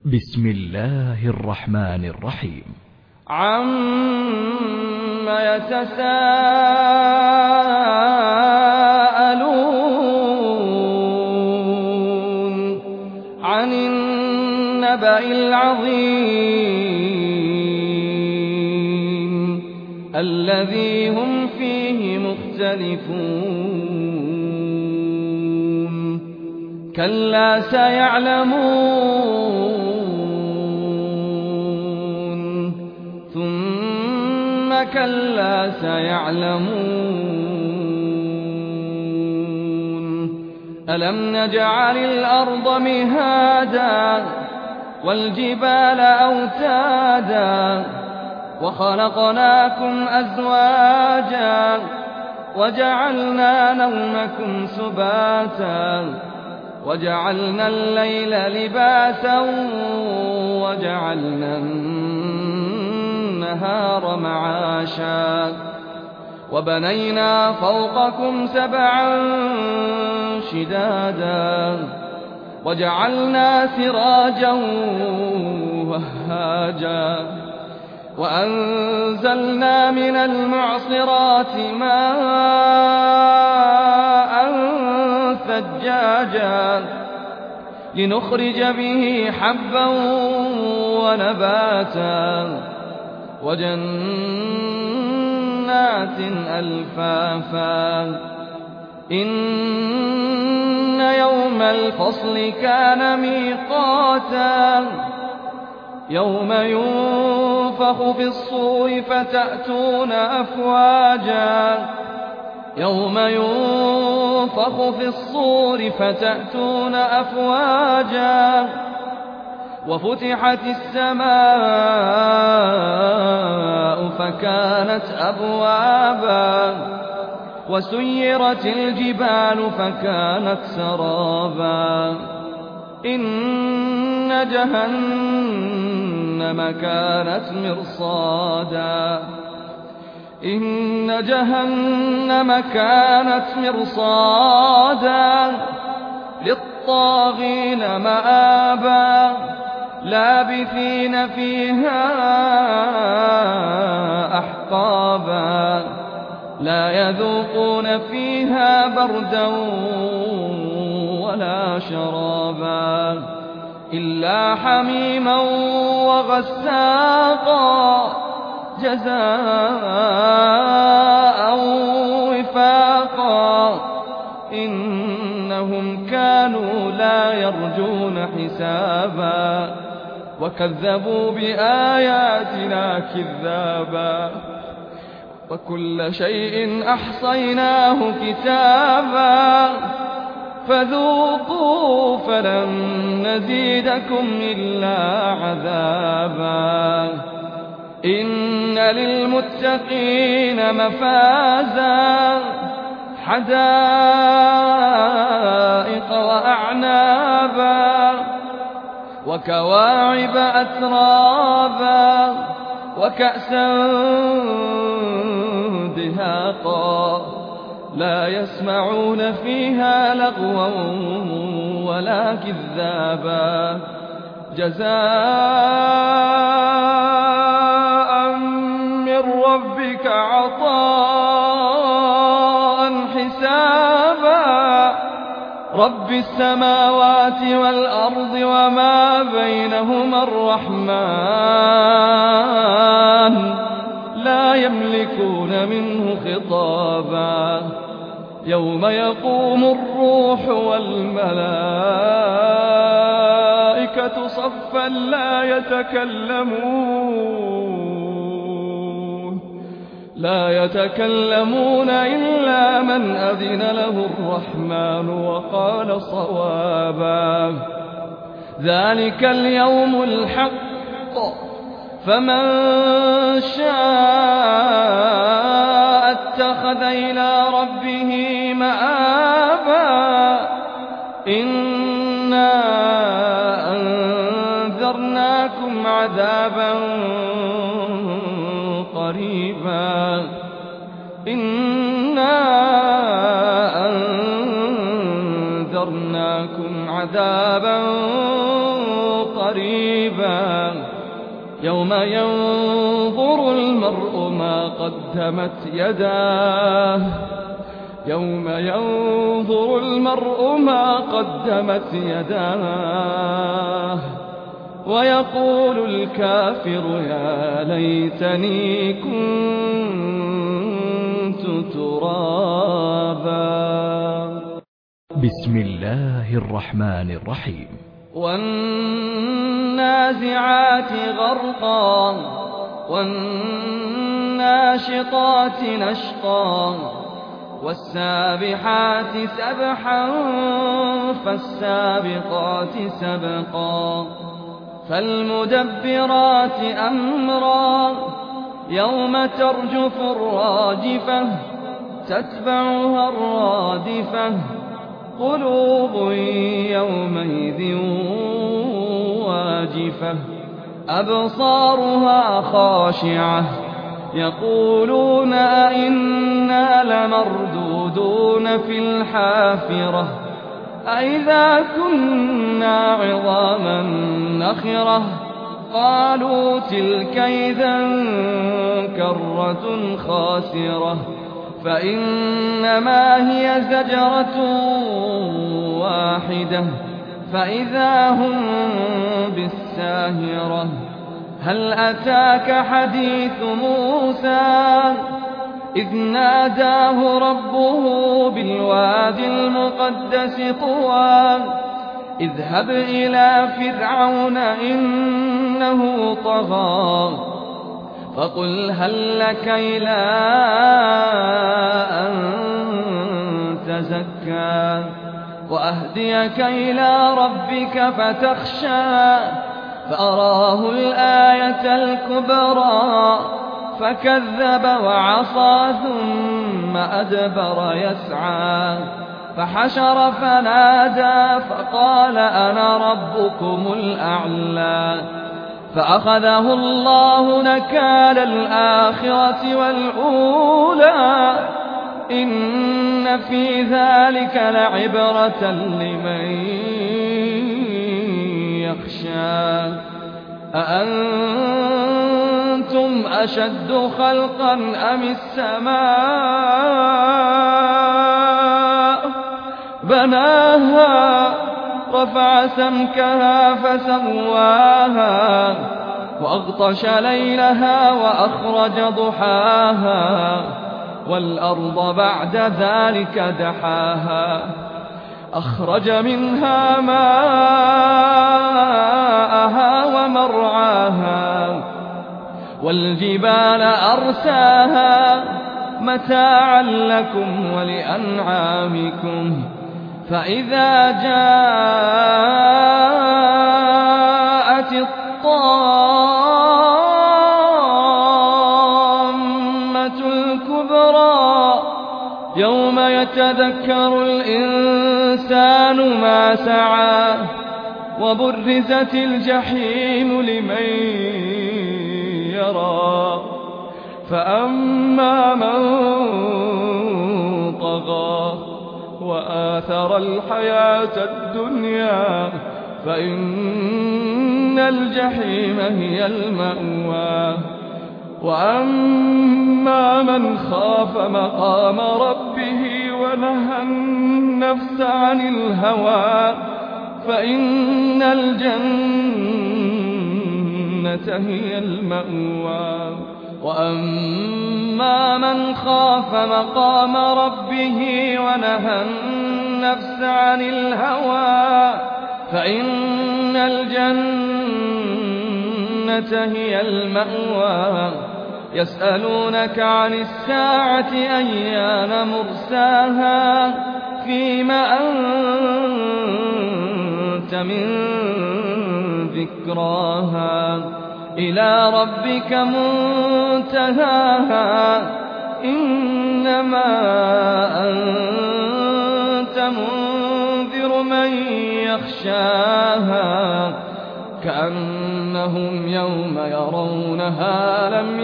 بسم الله الرحمن الرحيم. عَمَّ يَتَسَاءَلُونَ عَنِ النَّبَإِ الْعَظِيمِ الَّذِي هُمْ فِيهِ مُخْتَلِفُونَ كَلَّا سَيَعْلَمُونَ ثُمَّ كَلَّا سَيَعْلَمُونَ أَلَمْ نَجْعَلِ الْأَرْضَ مِهَادًا وَالْجِبَالَ أَوْتَادًا وَخَلَقْنَاكُمْ أَزْوَاجًا وَجَعَلْنَا نَوْمَكُمْ سُبَاتًا وَجَعَلْنَا اللَّيْلَ لِبَاسًا وَجَعَلْنَا النَّهَارَ مَعَاشًا وَبَنَيْنَا فَوْقَكُمْ سَبْعًا شِدَادًا وَجَعَلْنَا سِرَاجًا وَهَّاجًا وَأَنزَلْنَا مِنَ الْمُعْصِرَاتِ مَاءً ثَجَّاجًا لِنُخْرِجَ بِهِ حَبًّا وَنَبَاتًا وَجَنَّاتٍ أَلْفَافًا إِنَّ يَوْمَ الْفَصْلِ كَانَ مِيقَاتًا يَوْمَ يُنفَخُ فِي الصُّورِ فَتَأْتُونَ أَفْوَاجًا يَوْمَ يُنفَخُ في الصُّورِ فَتَأْتُونَ أَفْوَاجًا وَفُتِحَتِ السَّمَاءُ فَكَانَتْ أَبْوَابًا وَسُيِّرَتِ الْجِبَالُ فَكَانَتْ سَرَابًا إِنَّ جَهَنَّمَ كَانَتْ مِرْصَادًا إِنَّ جَهَنَّمَ كَانَتْ مِرْصَادًا لِلطَّاغِينَ مَآبًا لَابِثِينَ فِيهَا أَحْقَابًا لَا يَذُوقُونَ فِيهَا بَرْدًا وَلَا شَرَابًا إِلَّا حَمِيمًا وَغَسَّاقًا جَزَاءً وِفَاقًا إِنَّهُمْ كَانُوا لَا يَرْجُونَ حِسَابًا وَكَذَّبُوا بِآيَاتِنَا كِذَّابًا وَكُلَّ شَيْءٍ أَحْصَيْنَاهُ كِتَابًا فَذُوقُوا فَلَن نَّزِيدَكُمْ إِلَّا عَذَابًا إِنَّ لِلْمُتَّقِينَ مَفَازًا حَدَائِقَ وَأَعْنَابًا وَكَوَاعِبَ أَتْرَابًا وَكَأْسًا دِهَاقًا لَا يَسْمَعُونَ فِيهَا لَغْوًا وَلَا كِذَّابًا جَزَاءً مِّن رَّبِّكَ عَطَاءً حِسَابًا رَّبِّ السَّمَاوَاتِ وَالْأَرْضِ وَمَا بَيْنَهُمَا الرَّحْمَٰنُ لَا يَمْلِكُونَ مِنْهُ خِطَابًا يَوْمَ يَقُومُ الرُّوحُ وَالْمَلَائِكَةُ صَفًّا لا يتكلمون إلا من أذن له الرحمن وقال صوابا ذلك اليوم الحق فمن شاء اتخذ إلى ربه مآبا إنا أنذرناكم عذابا قريبا إنا أنذرناكم عذابا قريبا يوم ينظر المرء ما قدمت يداه يوم ينظر المرء ما قدمت يداه ويقول الكافر يا ليتني كنت ترابا. بسم الله الرحمن الرحيم. والنازعات غرقا والناشطات نشطا والسابحات سبحا فالسابقات سبقا فالمدبرات أمرا يوم ترجف الراجفة تتبعها الرادفة قلوب يومئذ واجفة أبصارها خاشعة يقولون أئنا لمردودون في الحافرة أئذا كنا عظاما نخرة قالوا تلك إذا كرة خاسرة فإنما هي زجرة واحدة فإذا هم بالساهرة هل أتاك حديث موسى إذ ناداه ربه بالوادي المقدس طوى اذهب إلى فرعون إنه طغى فقل هل لك إلى أن تزكى وأهديك إلى ربك فتخشى فأراه الآية الكبرى فكذب وعصى ثم أدبر يسعى فحشر فنادى فقال أنا ربكم الأعلى فأخذه الله نكال الآخرة والأولى إن في ذلك لعبرة لمن يخشى أأنتم أشد خلقا أم السماء بناها رفع سمكها فسواها وأغطش ليلها وأخرج ضحاها والأرض بعد ذلك دحاها أخرج منها ماءها ومرعاها والجبال أرساها متاعا لكم ولأنعامكم فإذا جاءت الطامة الكبرى يوم يتذكر الإنسان ما سعى وبرزت الجحيم لمن يرى فأما من طغى وآثر الحياة الدنيا فإن الجحيم هي المأوى وأما من خاف مقام ربه ونهى النفس عن الهوى فإن الجنة هي المأوى وأما من خاف مقام ربه ونهى النفس عن الهوى فإن الجنة هي المأوى يسألونك عن الساعة أيان مرساها فيم أنت من ذكراها إلى ربك منتهاها إنما أنت منذر من يخشاها كأنهم يوم يرونها لم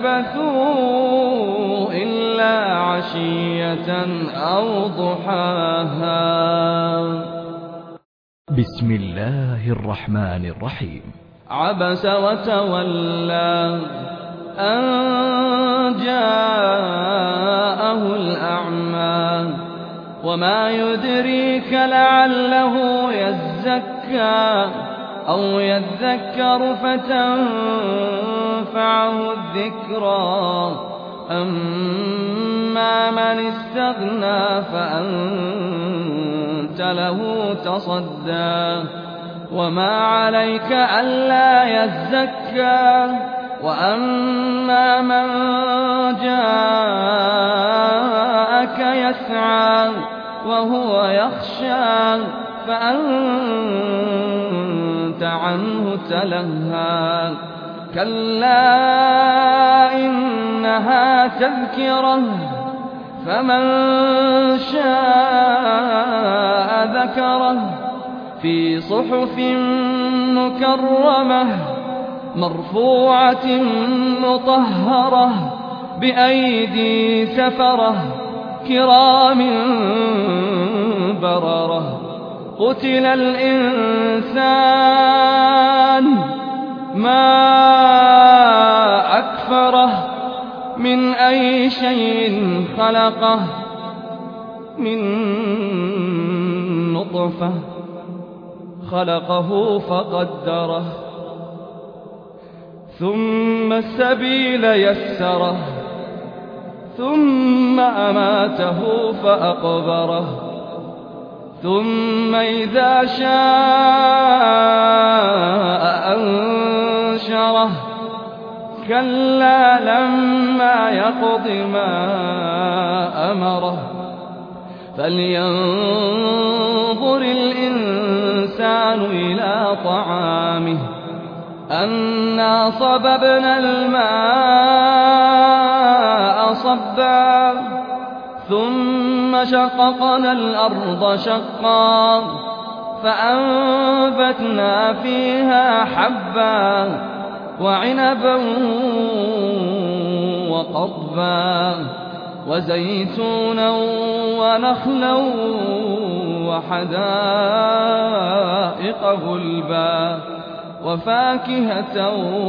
يلبثوا إلا عشية أو ضحاها. بسم الله الرحمن الرحيم. عبس وتولى أن جاءه الأعمى وما يدريك لعله يزكى أو يذكر فتنفعه الذكرى أما من استغنى فأنت له تصدى وما عليك ألا يزكى وأما من جاءك يسعى وهو يخشى فأنت عنه تلهى كلا إنها تذكرة فمن شاء ذكره في صحف مكرمة مرفوعة مطهرة بأيدي سفرة كرام بررة قتل الإنسان ما أكفره من أي شيء خلقه من نطفة خلقه فقدره ثم السبيل يسره ثم أماته فأقبره ثم إذا شاء أنشره كلا لما يقض ما أمره فلينظر الإنسان إلى طعامه أنا صببنا الماء صبا ثم شققنا الأرض شقا فأنبتنا فيها حبا وعنبا وقضبا وزيتونا ونخلا وحدائق غلبا وفاكهة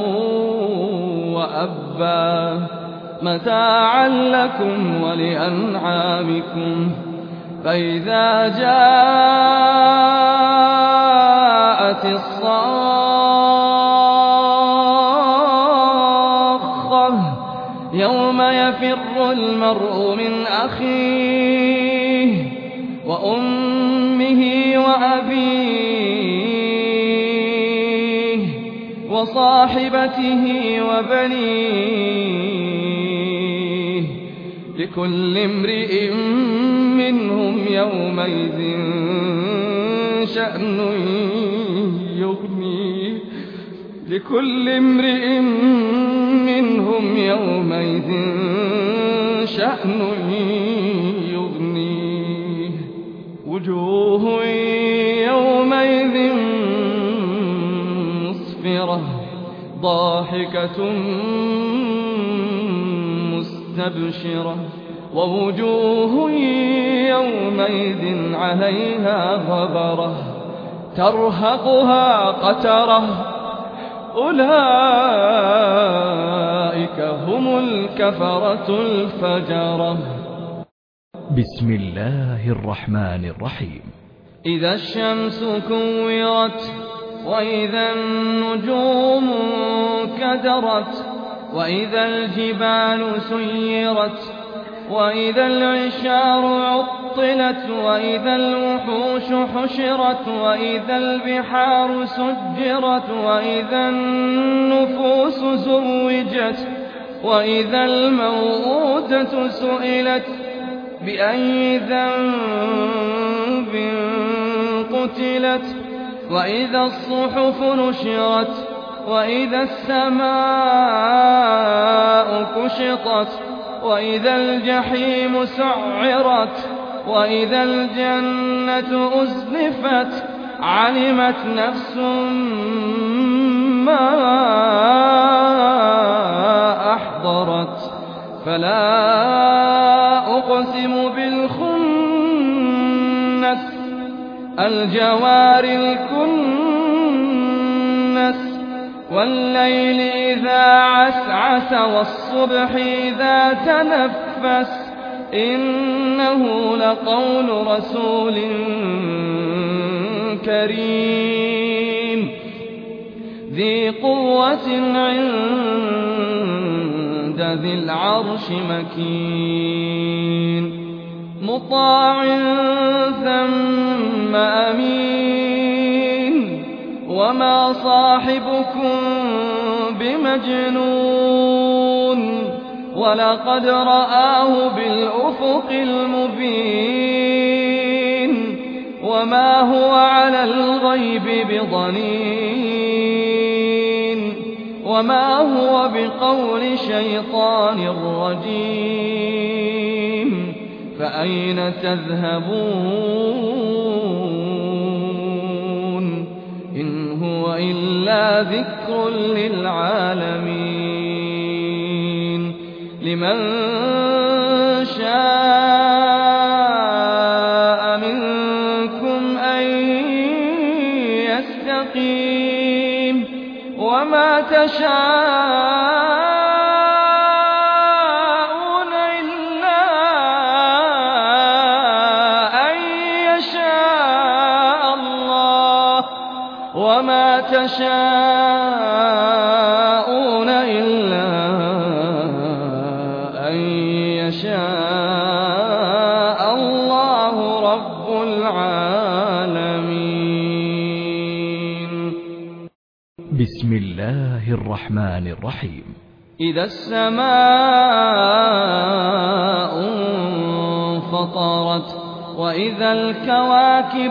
وأبا متاعا لكم ولأنعامكم فإذا جاءت الصاخة يوم يفر المرء من أخيه وأمه وأبيه وصاحبته وبنيه لكل امرئ منهم يومئذ شأن يغنيه لكل امرئ منهم يومئذ شأن يغنيه وجوه يومئذ مسفرة ضاحكة مستبشرة ووجوه يومئذ عليها غبرة ترهقها قترة أولئك هم الكفرة الفجرة. بسم الله الرحمن الرحيم. إذا الشمس كورت وإذا النجوم كدرت وإذا الجبال سيرت وإذا العشار عطلت وإذا الوحوش حشرت وإذا البحار سجرت وإذا النفوس زوجت وإذا الموءودة سئلت بأي ذنب قتلت وإذا الصحف نشرت وإذا السماء كشطت وإذا الجحيم سعرت وإذا الجنة أزلفت علمت نفس ما أحضرت فلا أقسم بالخنس الجوار الكنس والليل إذا عسعس والصبح إذا تنفس إنه لقول رسول كريم ذي قوة عند ذي العرش مكين مطاع ثم أمين وما صاحبكم بمجنون ولقد رآه بالأفق المبين وما هو على الغيب بضنين وما هو بقول شيطان رجيم فأين تذهبون إن هو إلا ذكر للعالمين لمن شاء منكم أن يستقيم وما تشاءون إلا أن يشاء الله وما تشاءون إلا أن يشاء الله رب العالمين. بسم الله الرحمن الرحيم. إذا السماء انفطرت وإذا الكواكب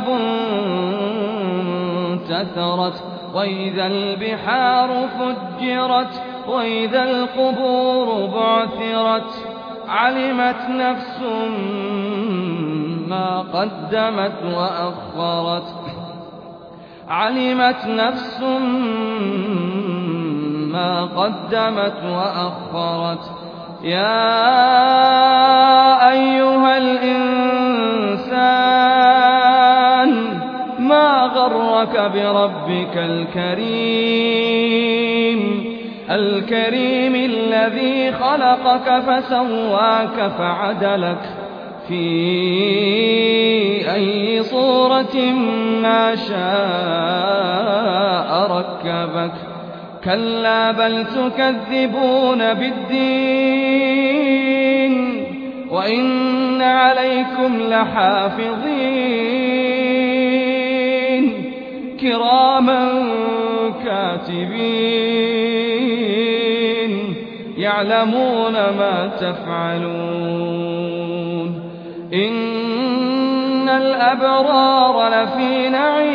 انتثرت وإذا البحار فجرت وإذا القبور بعثرت علمت نفس ما قدمت وأخرت علمت نفس ما قدمت وأخرت يا أيها الإنسان ما غرك بربك الكريم الذي خلقك فسواك فعدلك في أي صورة ما شاء ركبك كلا بل تكذبون بالدين وإن عليكم لحافظين كراما كاتبين يعلمون ما تفعلون إن الأبرار لفي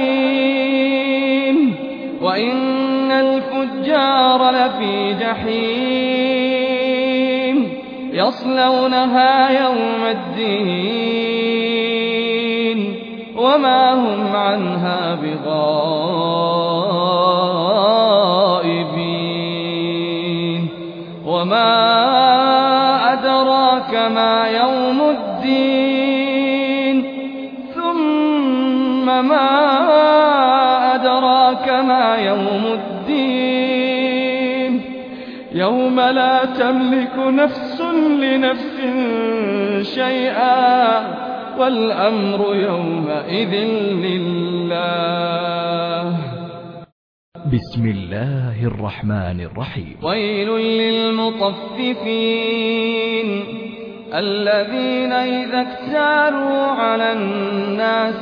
نعيم وإن الفجار لفي جحيم يصلونها يوم الدين وما هم عنها بغائبين وما أدراك ما يوم الدين ثم ما أدراك ما يوم الدين يوم لا تملك نفس لنفس شيئا والأمر يومئذ لله. بسم الله الرحمن الرحيم. ويل للمطففين الذين إذا اكتالوا على الناس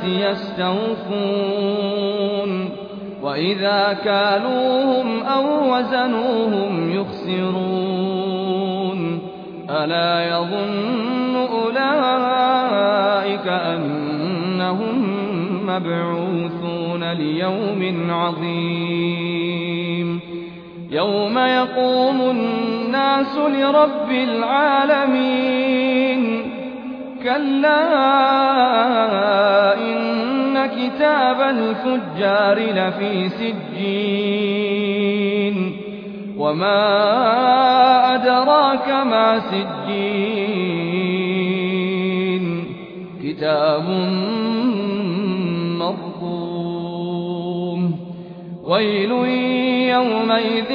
يستوفون وإذا كالوهم أو وزنوهم يخسرون ألا يظن أولئك أنهم مبعوثون ليوم عظيم يوم يقوم الناس لرب العالمين كلا إن كتاب الفجار لفي سجين وما أدراك ما سجين كتاب ويل يومئذ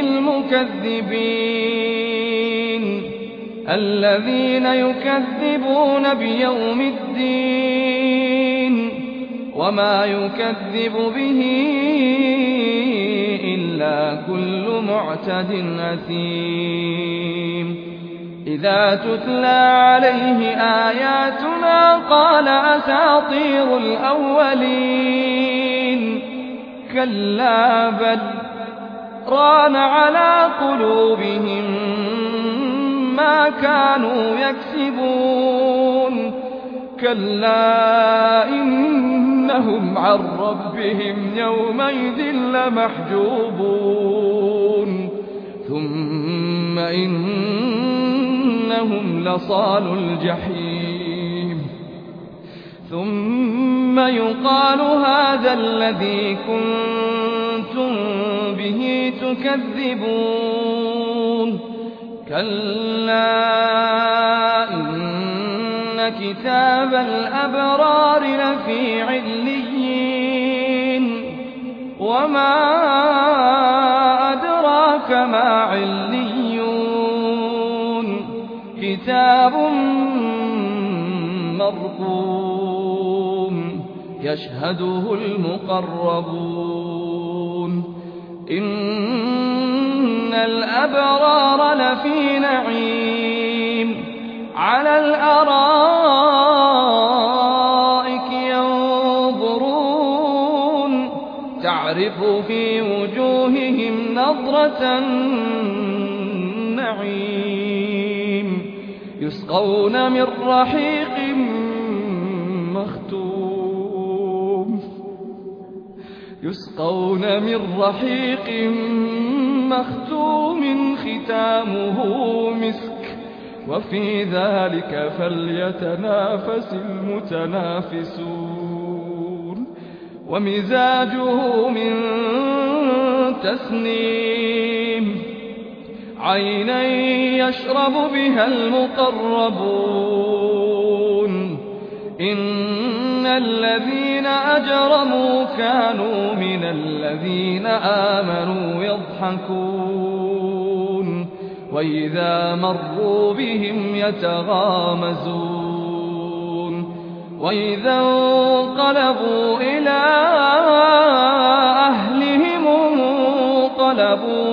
للمكذبين الذين يكذبون بيوم الدين وما يكذب به إلا كل معتد أثيم إذا تتلى عليه آياتنا قال أساطير الأولين كلا بل ران على قلوبهم ما كانوا يكسبون كلا إنهم عن ربهم يومئذ لمحجوبون ثم إنهم لصالو الجحيم ثم يقال هذا الذي كنتم به تكذبون كلا إن كتاب الأبرار لفي عليين وما أدراك ما عليون كتاب مرقوم يشهده المقربون إن الأبرار لفي نعيم على الأرائك ينظرون تعرف في وجوههم نضرة النعيم يسقون من رحيق مختوم ختامه مسك وفي ذلك فليتنافس المتنافسون ومزاجه من تسنيم عينا يشرب بها المقربون إن الذين أجرموا كانوا من الذين آمنوا يضحكون وإذا مروا بهم يتغامزون وإذا انقلبوا إلى أهلهم انقلبوا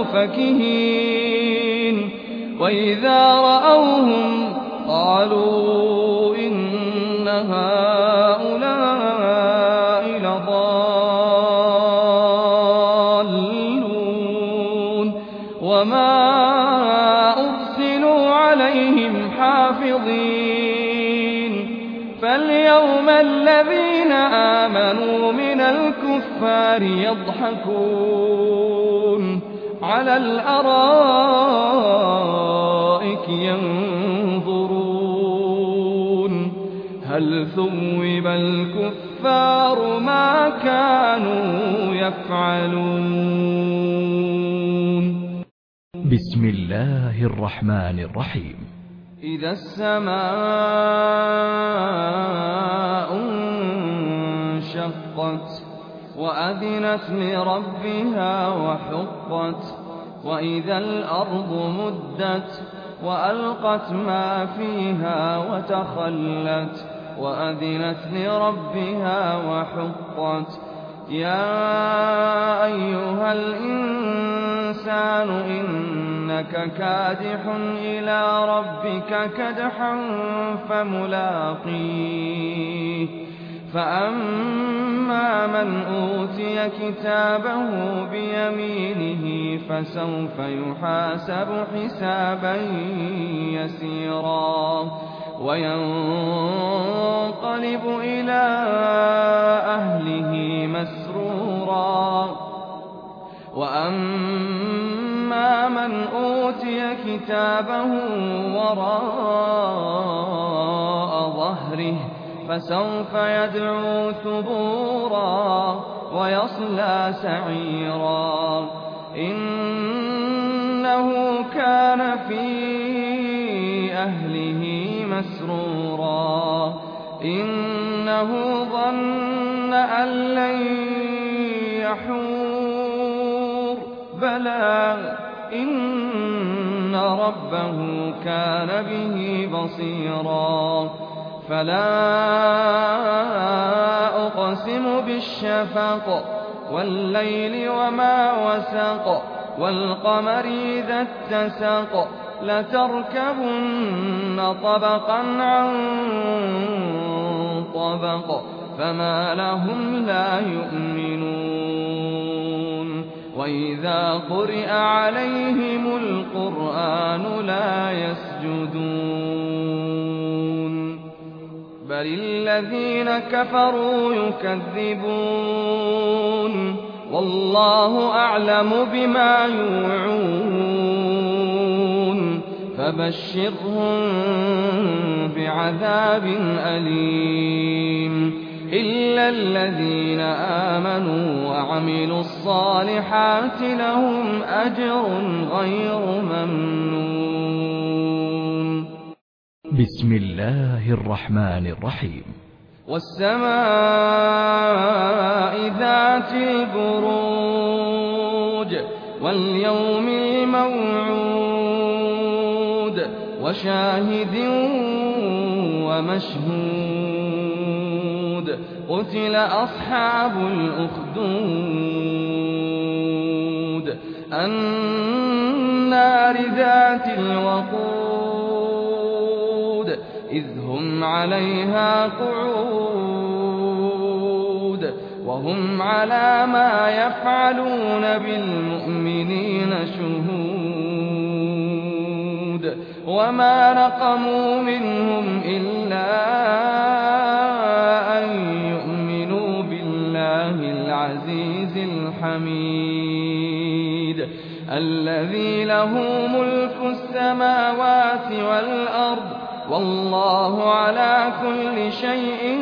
فكهين وإذا رأوهم قالوا إن هؤلاء لضالون وما أرسلوا عليهم حافظين فاليوم الذين آمنوا من الكفار يضحكون على الأرائك ينظرون هل ثوب الكفار ما كانوا يفعلون بسم الله الرحمن الرحيم إذا السماء انشقت وأذنت لربها وحقت وإذا الأرض مدت وألقت ما فيها وتخلت وأذنت لربها وحقت يا أيها الإنسان إنك كادح إلى ربك كدحا فملاقيه فأما من أوتي كتابه بيمينه فسوف يحاسب حسابا يسيرا وينقلب إلى أهله مسرورا وأما من أوتي كتابه وراء ظهره فسوف يدعو ثبورا ويصلى سعيرا إنه كان في أهله مسرورا إنه ظن أن لن يحور بلى إن ربه كان به بصيرا فلا أقسم بالشفق والليل وما وسق والقمر إذا اتسق لتركبن طبقا عن طبق فما لهم لا يؤمنون وإذا قرئ عليهم القرآن لا يسجدون بل الذين كفروا يكذبون والله أعلم بما يوعون فبشرهم بعذاب أليم إلا الذين آمنوا وعملوا الصالحات لهم أجر غير ممنون. بسم الله الرحمن الرحيم. والسماء ذات البروج واليوم الموعود وشاهد ومشهود قتل أصحاب الأخدود النار ذات الوقود إذ هم عليها قعود وهم على ما يفعلون بالمؤمنين شهود وما نقموا منهم إلا أن يؤمنوا بالله العزيز الحميد الذي له ملك السماوات والأرض والله على كل شيء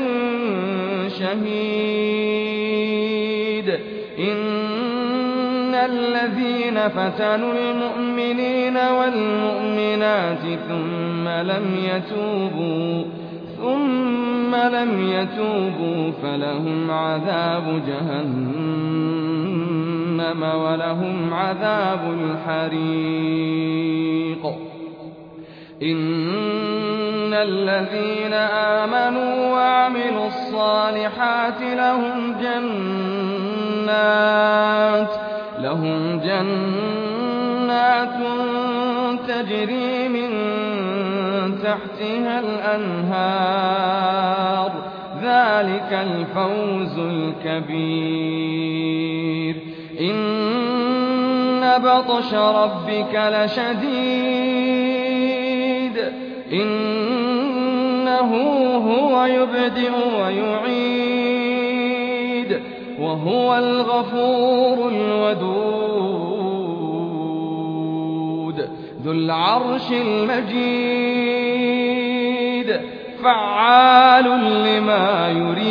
شهيد إن الذين فتنوا المؤمنين والمؤمنات ثم لم يتوبوا فلهم عذاب جهنم ولهم عذاب الحريق إن الذين آمنوا وعملوا الصالحات لهم جنات تجري من تحتها الأنهار ذلك الفوز الكبير إن بطش ربك لشديد إنه هو يبدئ ويعيد وهو الغفور الودود ذو العرش المجيد فعال لما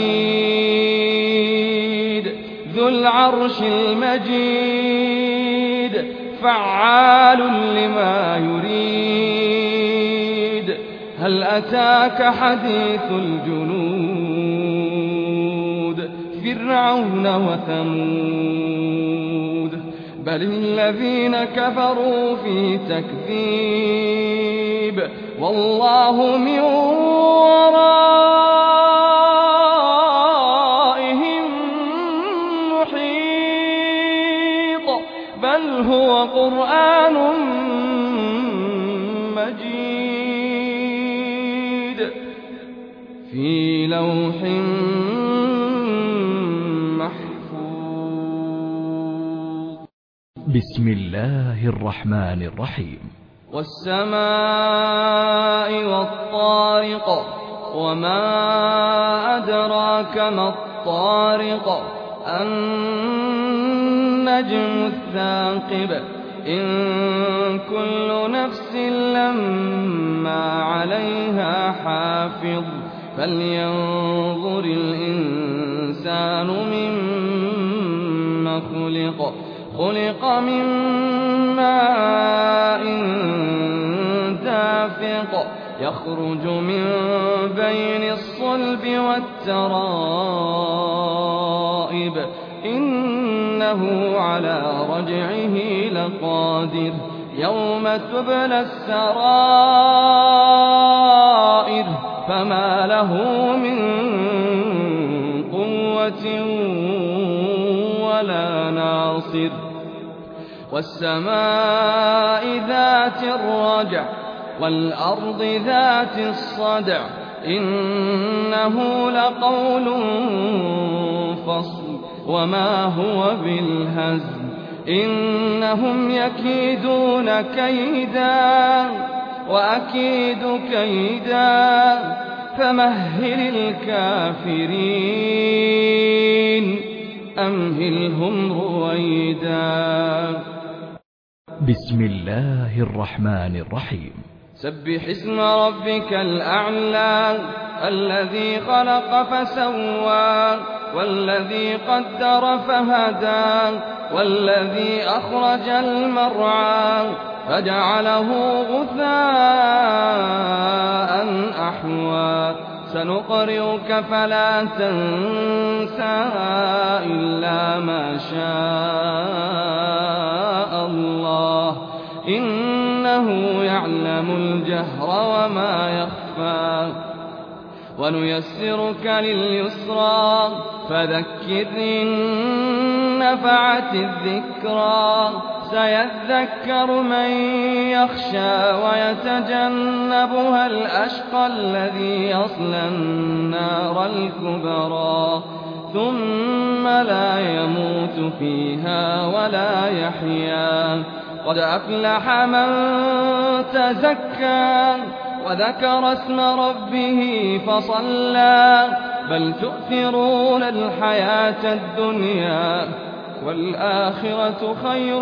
يريد ذو العرش المجيد فعال لما يريد هل أتاك حديث الجنود فرعون وثمود بل الذين كفروا في تكذيب والله من ورائهم محيط بل هو قرآن مجيد في لوح محفوظ. بسم الله الرحمن الرحيم. والسماء والطارق وما أدراك ما الطارق النجم الثاقب إن كل نفس لما عليها حافظ فلينظر الإنسان مما خلق من ماء دافق يخرج من بين الصلب والترائب إنه على رجعه لقادر يوم تبلى السرائر فما له من قوة ولا ناصر والسماء ذات الرجع والأرض ذات الصدع إنه لقول فصل وما هو بالهزل إنهم يكيدون كيدا وأكيد كيدا فمهل الكافرين أمهلهم رويدا. بسم الله الرحمن الرحيم. سبح اسم ربك الأعلى الذي خلق فسوى والذي قدر فهدى والذي أخرج المرعى فجعله غثاء أحوى سنقرئك فلا تنسى إلا ما شاء الله إنه يعلم الجهر وما يخفى ونيسرك لليسرى فذكر إن نفعت الذكرى سيذكر من يخشى ويتجنبها الأشقى الذي يصلى النار الكبرى ثم لا يموت فيها ولا يحيا قد أفلح من تزكى وذكر اسم ربه فصلى بل تؤثرون الحياة الدنيا والآخرة خير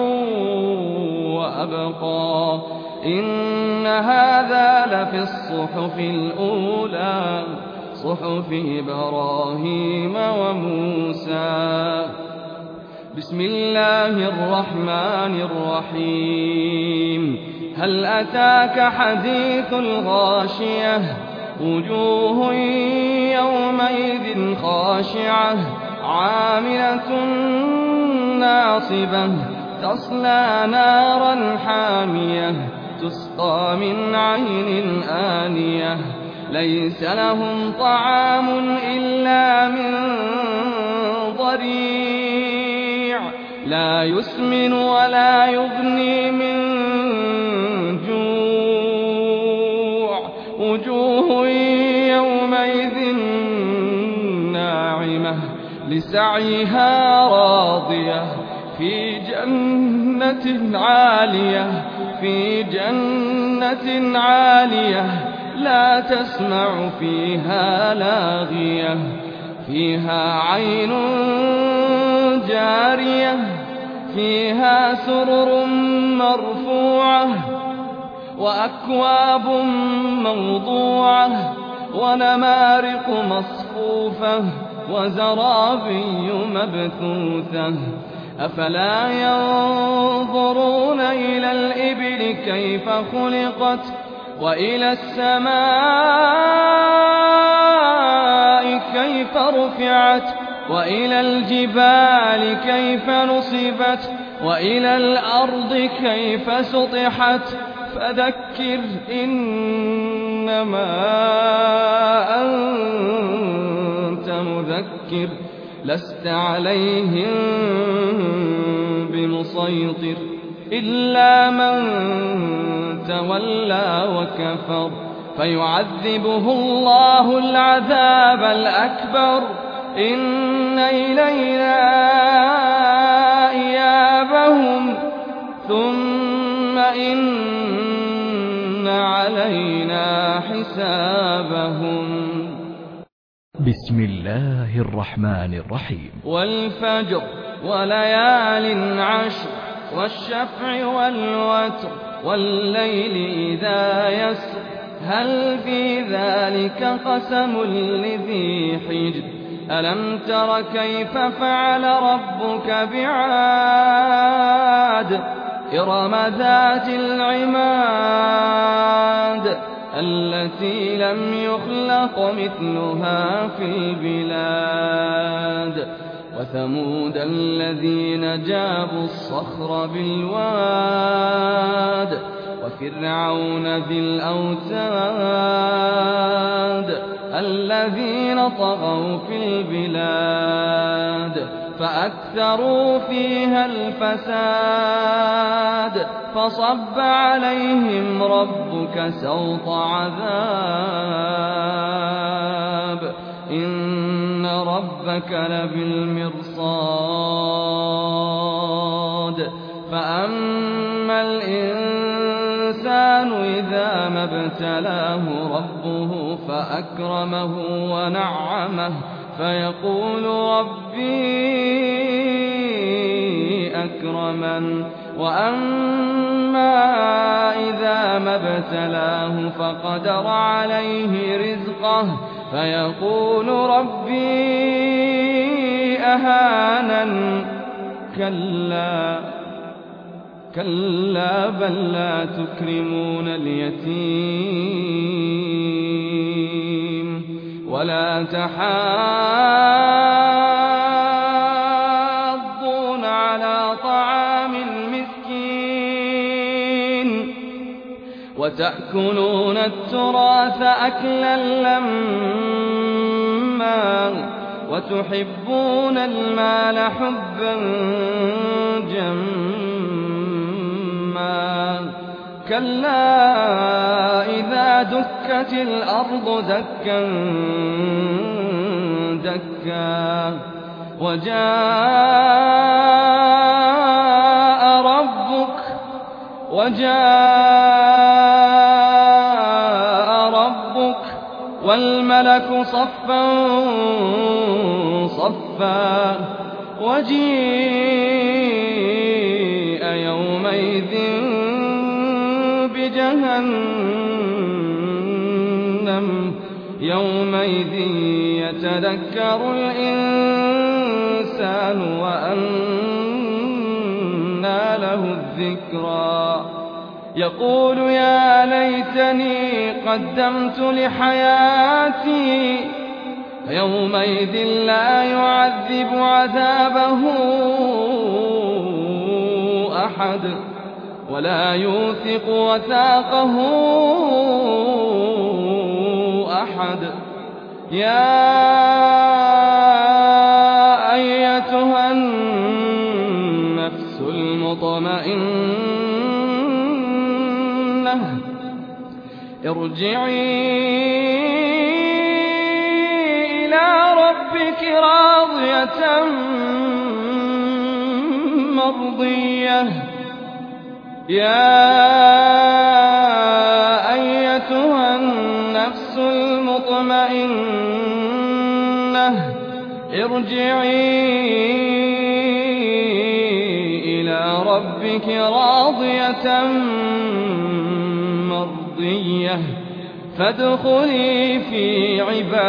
وأبقى إن هذا لفي الصحف الأولى صحف إبراهيم وموسى. بسم الله الرحمن الرحيم. هل أتاك حديث الغاشية وجوه يومئذ خاشعة عاملة ناصبة تصلى نارا حامية تسقى من عين آنية ليس لهم طعام إلا من ضريع لا يسمن ولا يغني من جوع وجوه يومئذ ناعمة لسعيها راضية في جنة عالية لا تسمع فيها لاغية فيها عين جارية فيها سرر مرفوعة وأكواب موضوعة ونمارق مصفوفة وزرابي مبثوثة أفلا ينظرون إلى الإبل كيف خلقت وإلى السماء كيف رفعت وإلى الجبال كيف نصبت وإلى الأرض كيف سطحت فذكر إنما أنت مذكر لست عليهم بمسيطر إلا من تولى وكفر فيعذبه الله العذاب الأكبر إن إلينا إيابهم ثم إن علينا حسابهم. بسم الله الرحمن الرحيم. والفجر وليال عشر والشفع والوتر والليل إذا يسر هل في ذلك قسم لذي حجر ألم تر كيف فعل ربك بعاد إرم ذات العماد التي لم يخلق مثلها في البلاد وثمود الذين جابوا الصخر بالواد وفرعون ذي الأوتاد الذين طغوا في البلاد فأكثروا فيها الفساد فصب عليهم ربك سوط عذاب إن ربك لبالمرصاد فأما الإنسان إذا ما ابتلاه ربه فأكرمه ونعمه فيقول ربي أكرمن وأما إذا ما ابتلاه فقدر عليه رزقه فيقول ربي أهانن كلا بل لا تكرمون اليتيم ولا تحاضون على طعام المسكين وتأكلون التراث أكلا لما وتحبون المال حبا جما كلا إذا دكت الأرض دكا دكا وجاء ربك والملك صفا صفا وجيء يومئذ بجهنم يومئذ يتذكر الإنسان وأنى له الذكرى يقول يا ليتني قدمت لحياتي يومئذ لا يعذب عذابه أحد ولا يوثق وثاقه أحد يا أيتها النفس المطمئنة ارجعي إلى ربك راضية مرضية يا أيتها النفس المطمئنة ارجعي إلى ربك راضية مرضية فادخلي في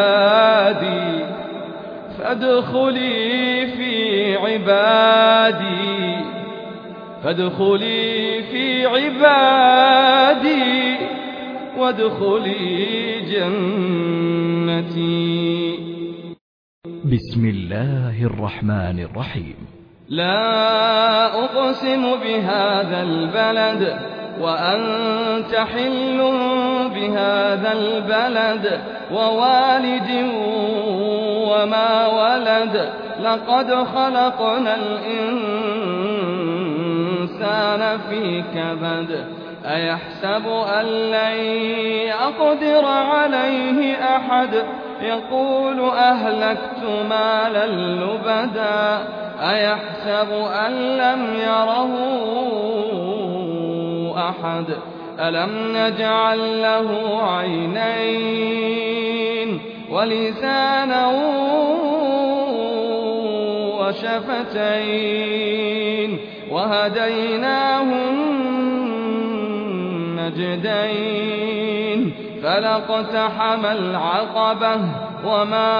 عبادي وادخلي جنتي. بسم الله الرحمن الرحيم. لا أقسم بهذا البلد وأنت حل بهذا البلد ووالد وما ولد لقد خلقنا الإنسان في كبد أيحسب أن لن يقدر عليه أحد يقول أهلكت مالا لبدا أيحسب أن لم يره أحد ألم نجعل له عينين ولسانا وشفتين وهديناه النجدين فلاقتحم العقبة وما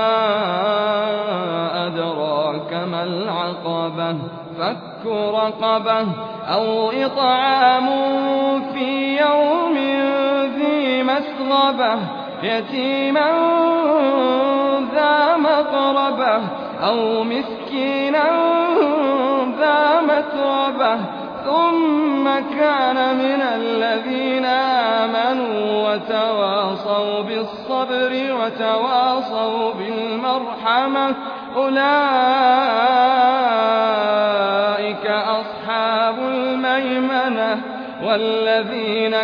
أدراك ما العقبة فك رقبة أو إطعام في يوم ذي مسغبة يتيما ذا مقربة أو مسكينا ذا متربة ثم كان من الذين آمنوا وتواصوا بالصبر وتواصوا بالمرحمة أولئك أصحاب الميمنة والذين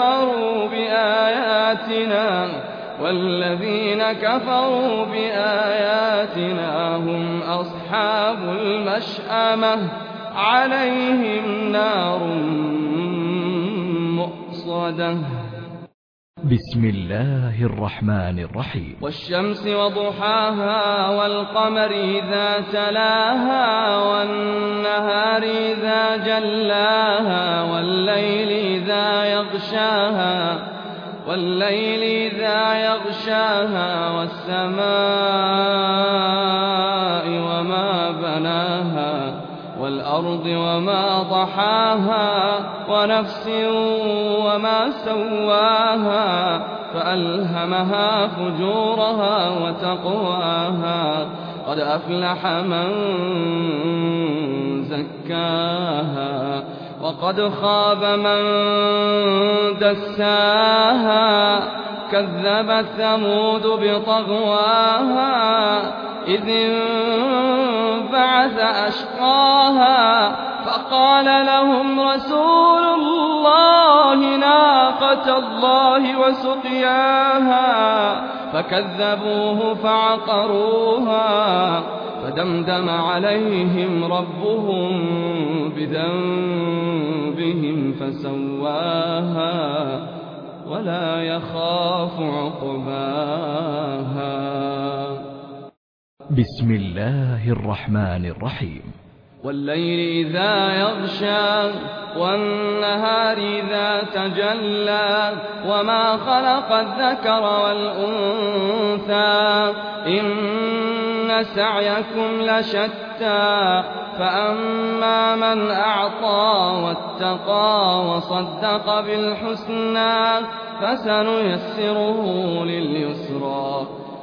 كفروا بآياتنا هم أصحاب المشأمة عليهم نار مؤصدة. بسم الله الرحمن الرحيم. والشمس وضحاها والقمر إذا تلاها والنهار إذا جلاها والليل إذا يغشاها والسماء وما بناها والأرض وما طحاها ونفس وما سواها فألهمها فجورها وتقواها قد أفلح من زكاها وقد خاب من دساها كذبت ثمود بطغواها إذ انبعث أشقاها فقال لهم رسول الله ناقة الله وسقياها فكذبوه فعقروها فدمدم عليهم ربهم بذنبهم فسواها ولا يخاف عقباها. بسم الله الرحمن الرحيم. والليل إذا يغشى والنهار إذا تجلى وما خلق الذكر والأنثى إن سعيكم لشتى فأما من أعطى واتقى وصدق بالحسنى فسنيسره لليسرى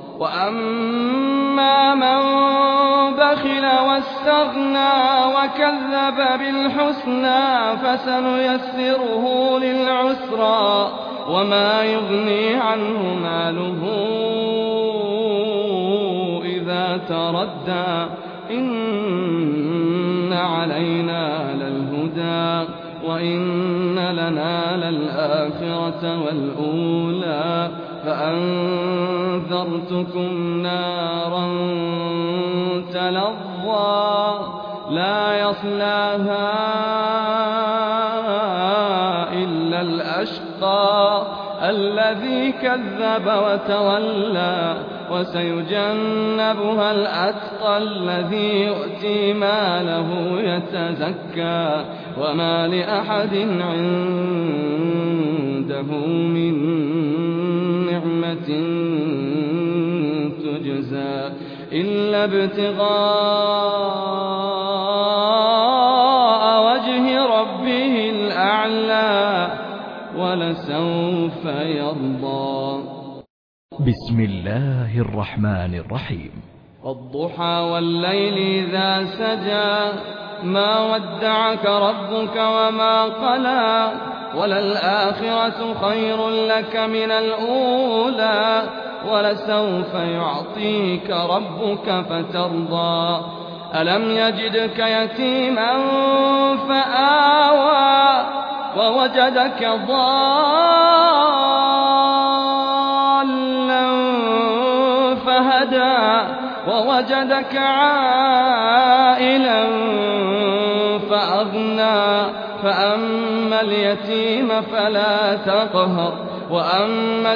وأما من بخل واستغنى وكذب بالحسنى فسنيسره للعسرى وما يغني عنه ماله إذا تردى إن علينا للهدى وإن لنا للآخرة والأولى فأنذرتكم نارا تلظى لا يصلاها إلا الأشقى الذي كذب وتولى وسيجنبها الأتقى الذي يؤتي ماله يتزكى وما لأحد عنده من نعمة تجزى إلا ابتغاء وجه ربه الأعلى ولسوف يرضى. بسم الله الرحمن الرحيم. والضحى والليل إذا سجى ما ودعك ربك وما قلى وللآخرة خير لك من الأولى ولسوف يعطيك ربك فترضى ألم يجدك يتيما فآوى ووجدك ضالا فهدى ووجدك عائلا فأغنى فأما اليتيم فلا تقهر وأما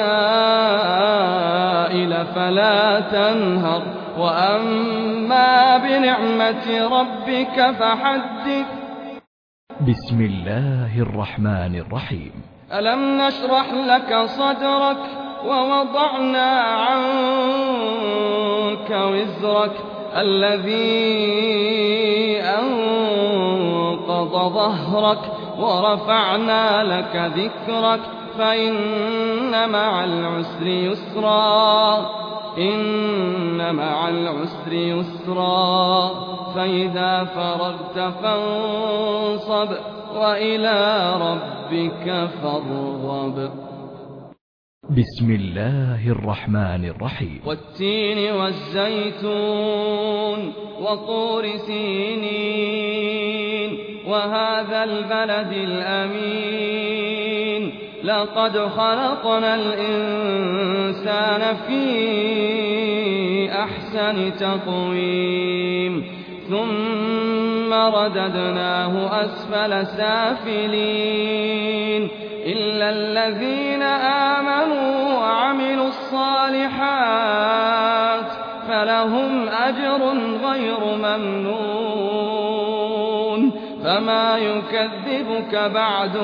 السائل فلا تنهر وأما بنعمة ربك فحدث. بسم الله الرحمن الرحيم. ألم نشرح لك صدرك ووضعنا عنك وزرك الذي أنقض ظهرك ورفعنا لك ذكرك فإن مع العسر يسرا إن مع العسر يسرا فإذا فرغت فانصب وإلى ربك فارغب. بسم الله الرحمن الرحيم. والتين والزيتون وطور سينين وهذا البلد الأمين لقد خلقنا الإنسان في أحسن تقويم ثم رددناه أسفل سافلين إلا الذين آمنوا وعملوا الصالحات فلهم أجر غير ممنون فما يكذبك بعد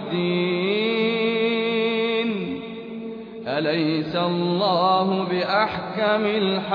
بالدين أليس الله بأحكم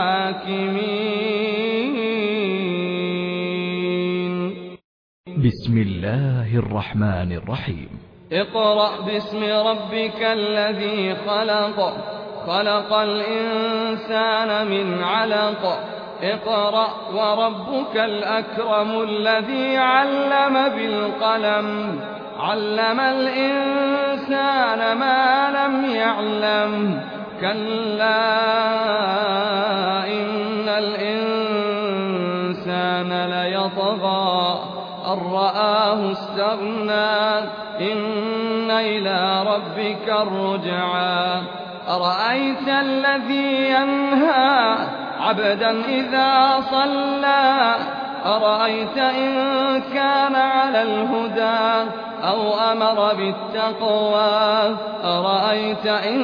الحاكمين. بسم الله الرحمن الرحيم. اقرأ باسم ربك الذي خلق خلق الإنسان من علق اقرأ وربك الأكرم الذي علم بالقلم علم الإنسان ما لم يعلم كلا إن الإنسان ليطغى أن رآه استغنى إن إلى ربك الرجعى أرأيت الذي ينهى عبدا إذا صلى أرأيت إن كان على الهدى أو أمر بالتقوى أرأيت إن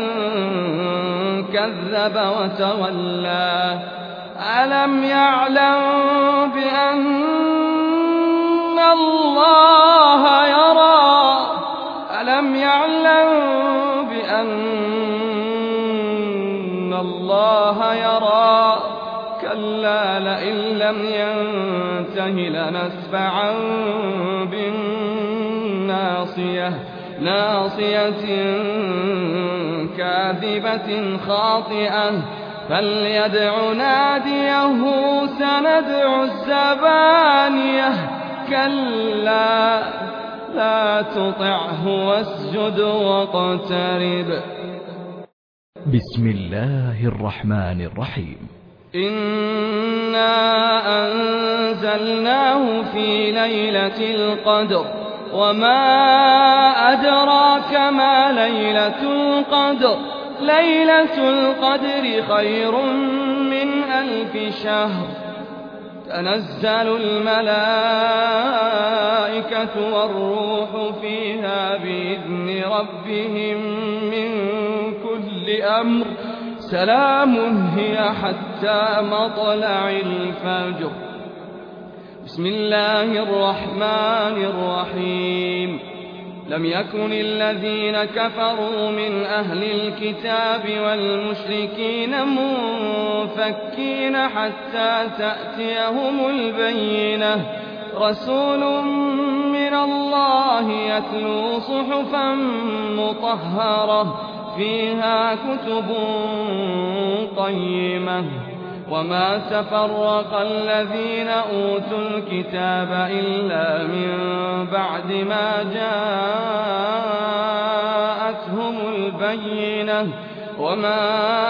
كذب وتولى ألم يعلم بأن الله يرى ألم يعلم بأن الله يرى كلا لئن لم ينته لنسفعا بالناصية ناصية كاذبة خاطئة فليدع ناديه سندع الزبانية كلا لا تطعه واسجد واقترب. بسم الله الرحمن الرحيم. إنا أنزلناه في ليلة القدر وما أدراك ما ليلة القدر ليلة القدر خير من 1000 شهر تنزل الملائكة والروح فيها بإذن ربهم من كل أمر سلام هي حتى مطلع الفجر. بسم الله الرحمن الرحيم. لم يكن الذين كفروا من أهل الكتاب والمشركين منفكين حتى تأتيهم البينة رسول من الله يتلو صحفا مطهرة فيها كتب قيمة وما تفرق الذين أوتوا الكتاب إلا من بعد ما جاءتهم البينة وما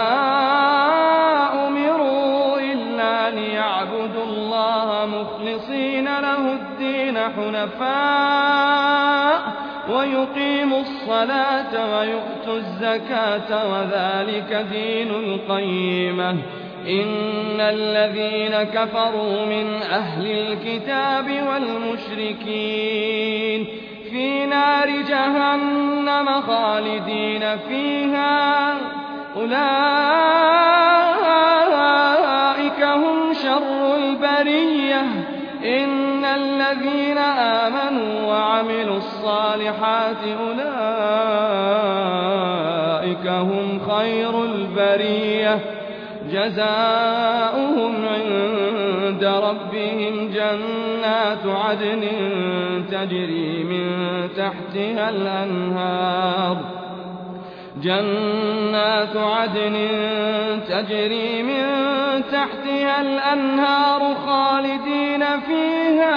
أمروا إلا ليعبدوا الله مخلصين له الدين حنفاء ويقيموا الصلاة ويؤتوا الزكاة وذلك دين القيمة. إن الذين كفروا من أهل الكتاب والمشركين في نار جهنم خالدين فيها أولئك هم شر البرية. إن الذين آمنوا وعملوا الصالحات أولئك هم خير البرية جزاؤهم عند ربهم جنات عدن تجري من تحتها الأنهار جنات عدن تجري من تحتها الأنهار خالدين فيها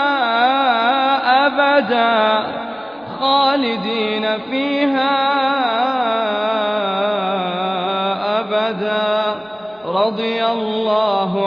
أبدا رضي الله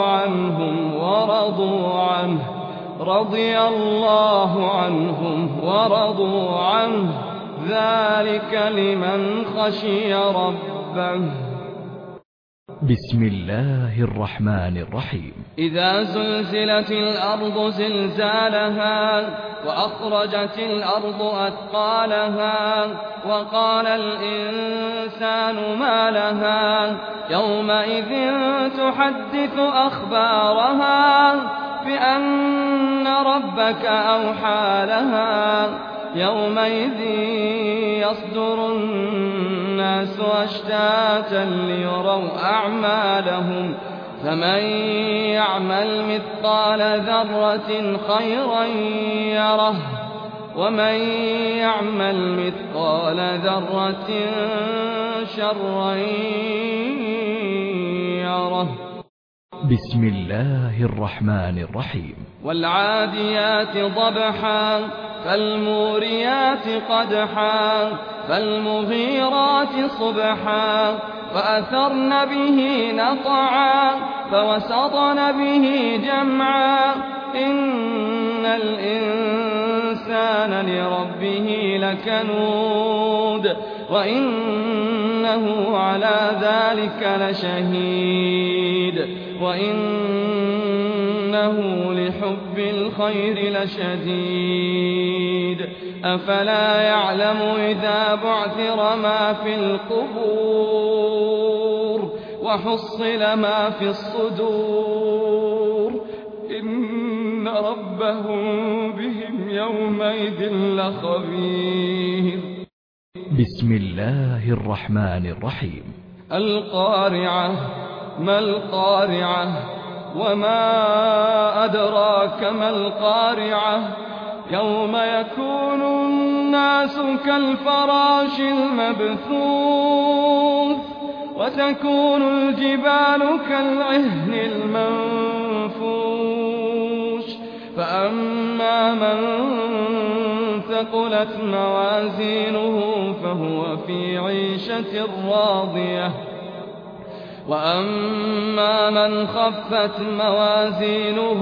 عنهم ورضوا عنه ذلك لمن خشي ربه. بسم الله الرحمن الرحيم. إذا زلزلت الأرض زلزالها وأخرجت الأرض أثقالها وقال الإنسان ما لها يومئذ تحدث أخبارها بأن ربك أوحى لها يومئذ يصدر الناس أشتاتا ليروا أعمالهم فمن يعمل مثقال ذرة خيرا يره ومن يعمل مثقال ذرة شرا يره. بسم الله الرحمن الرحيم. والعاديات ضبحا فالموريات قدحا فالمغيرات صبحا فأثرن به نقعا فوسطن به جمعا إن الإنسان لربه لكنود وإنه على ذلك لشهيد وإنه لحب الخير لشديد أفلا يعلم إذا بعثر ما في القبور وحصل ما في الصدور إن ربهم بهم يومئذ لخبير. بسم الله الرحمن الرحيم. القارعة ما القارعة وما أدراك ما القارعة يوم يكون الناس كالفراش المبثوث وتكون الجبال كالعهن المنفوش فأما من ثقلت موازينه فهو في عيشة راضية وأما من خفت موازينه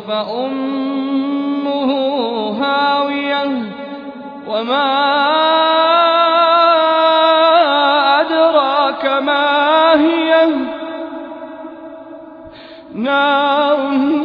فأمه هاوية وما أدراك ما هي نار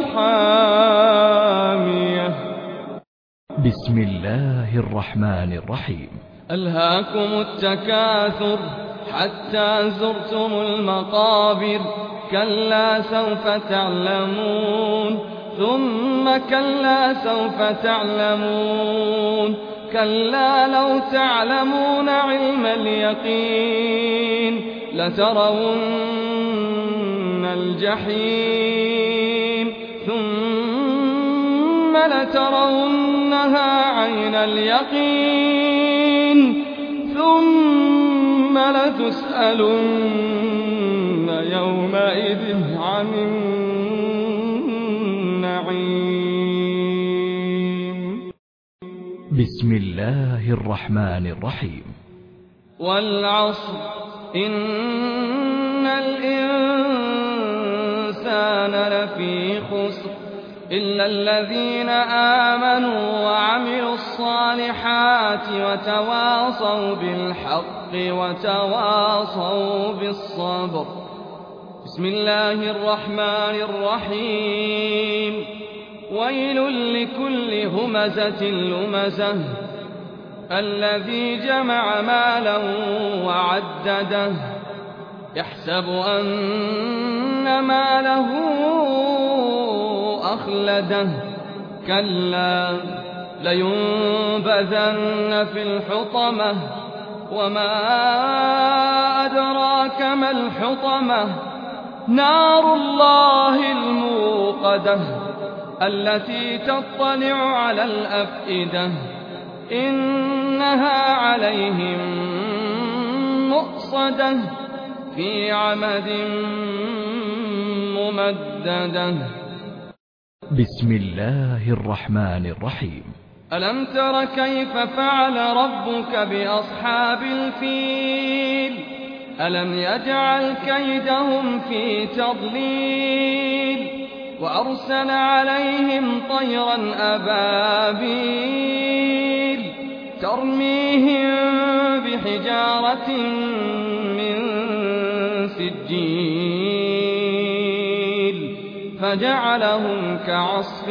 حامية. بسم الله الرحمن الرحيم. ألهاكم التكاثر حتى زرتم المقابر كلا سوف تعلمون ثم كلا سوف تعلمون كلا لو تعلمون علم اليقين لترون الجحيم ثم لترونها عين اليقين ثم لتسألن يومئذ عن النعيم. بسم الله الرحمن الرحيم. والعصر إن الإنسان لفي خسر إلا الذين آمنوا وعملوا الصالحات وتواصوا بالحق وتواصوا بالصبر. بسم الله الرحمن الرحيم. ويل لكل همزة لمزة الذي جمع مالا وعدده يحسب أن ماله أخلده كلا لينبذن في الحطمة وما أدراك ما الحطمة نار الله الموقدة التي تطلع على الأفئدة إنها عليهم مؤصدة في عمد ممددة. بسم الله الرحمن الرحيم. ألم تر كيف فعل ربك بأصحاب الفيل ألم يجعل كيدهم في تضليل وأرسل عليهم طيرا أبابيل ترميهم بحجارة من سجيل فجعلهم كعصف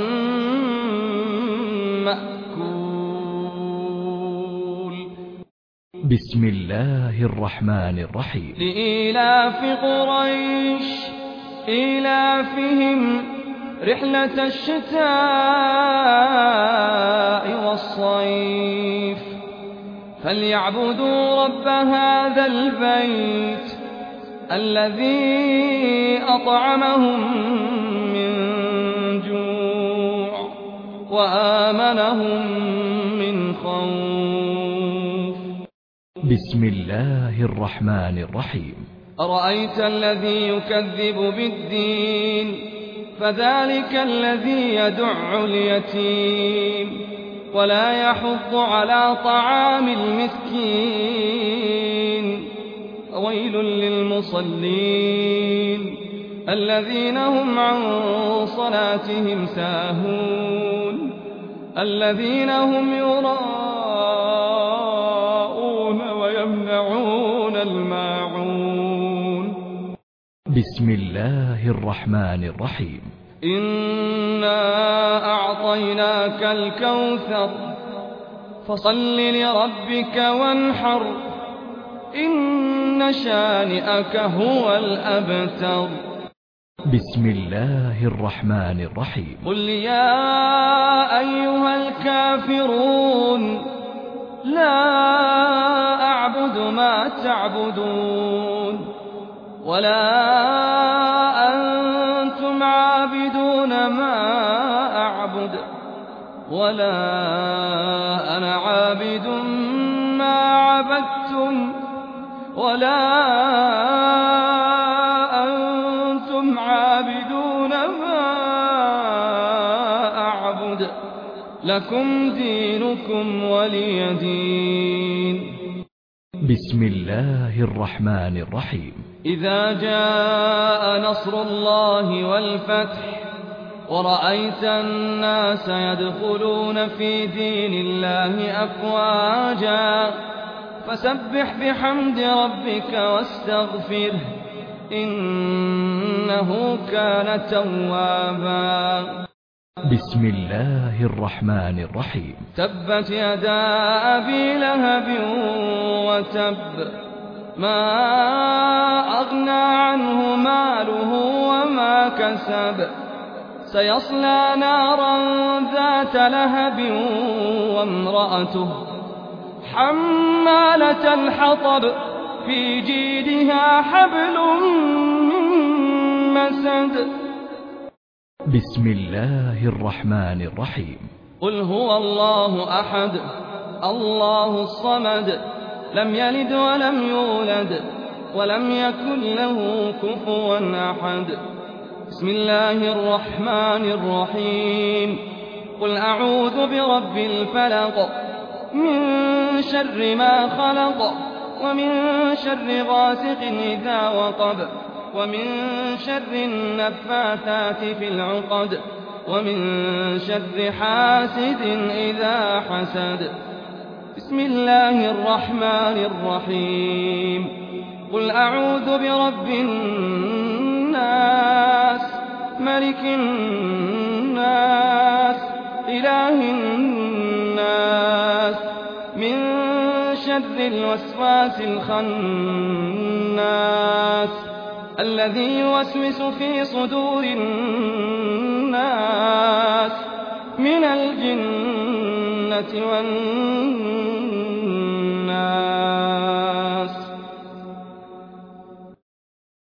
مأكول. بسم الله الرحمن الرحيم. لإيلاف قريش إيلافهم رحلة الشتاء والصيف فليعبدوا رب هذا البيت الذي أطعمهم من جوع وآمنهم من خوف. بسم الله الرحمن الرحيم. أرأيت الذي يكذب بالدين فذلك الذي يدع اليتيم ولا يحض على طعام المسكين. ويل للمصلين الذين هم عن صلاتهم ساهون الذين هم يراءون ويمنعون الماعون. بسم الله الرحمن الرحيم. إنا أعطيناك الكوثر فصل لربك وانحر إن شانئك هو الأبتر. بسم الله الرحمن الرحيم. قل يا أيها الكافرون لا أعبد ما تعبدون ولا أنتم عابدون ما أعبد ولا أنا عابد ما عبدتم ولا أنتم عابدون ما أعبد لكم دينكم ولي دين. بسم الله الرحمن الرحيم. إذا جاء نصر الله والفتح ورأيت الناس يدخلون في دين الله أفواجا فسبح بحمد ربك واستغفره إنه كان توابا. بسم الله الرحمن الرحيم. تبت يدا أبي لهب وتب ما أغنى عنه ماله وما كسب سيصلى نارا ذات لهب وامرأته حمالة الحطب في جيدها حبل من مسد. بسم الله الرحمن الرحيم. قل هو الله أحد الله الصمد لم يلد ولم يولد ولم يكن له كفوا أحد. بسم الله الرحمن الرحيم. قل أعوذ برب الفلق من شر ما خلق ومن شر غاسق إذا وقب ومن شر النفاثات في العقد ومن شر حاسد إذا حسد. بسم الله الرحمن الرحيم. قل أعوذ برب الناس ملك الناس إله الناس من شر الوسواس الخناس الذي يوسوس في صدور الناس من الجنة والناس.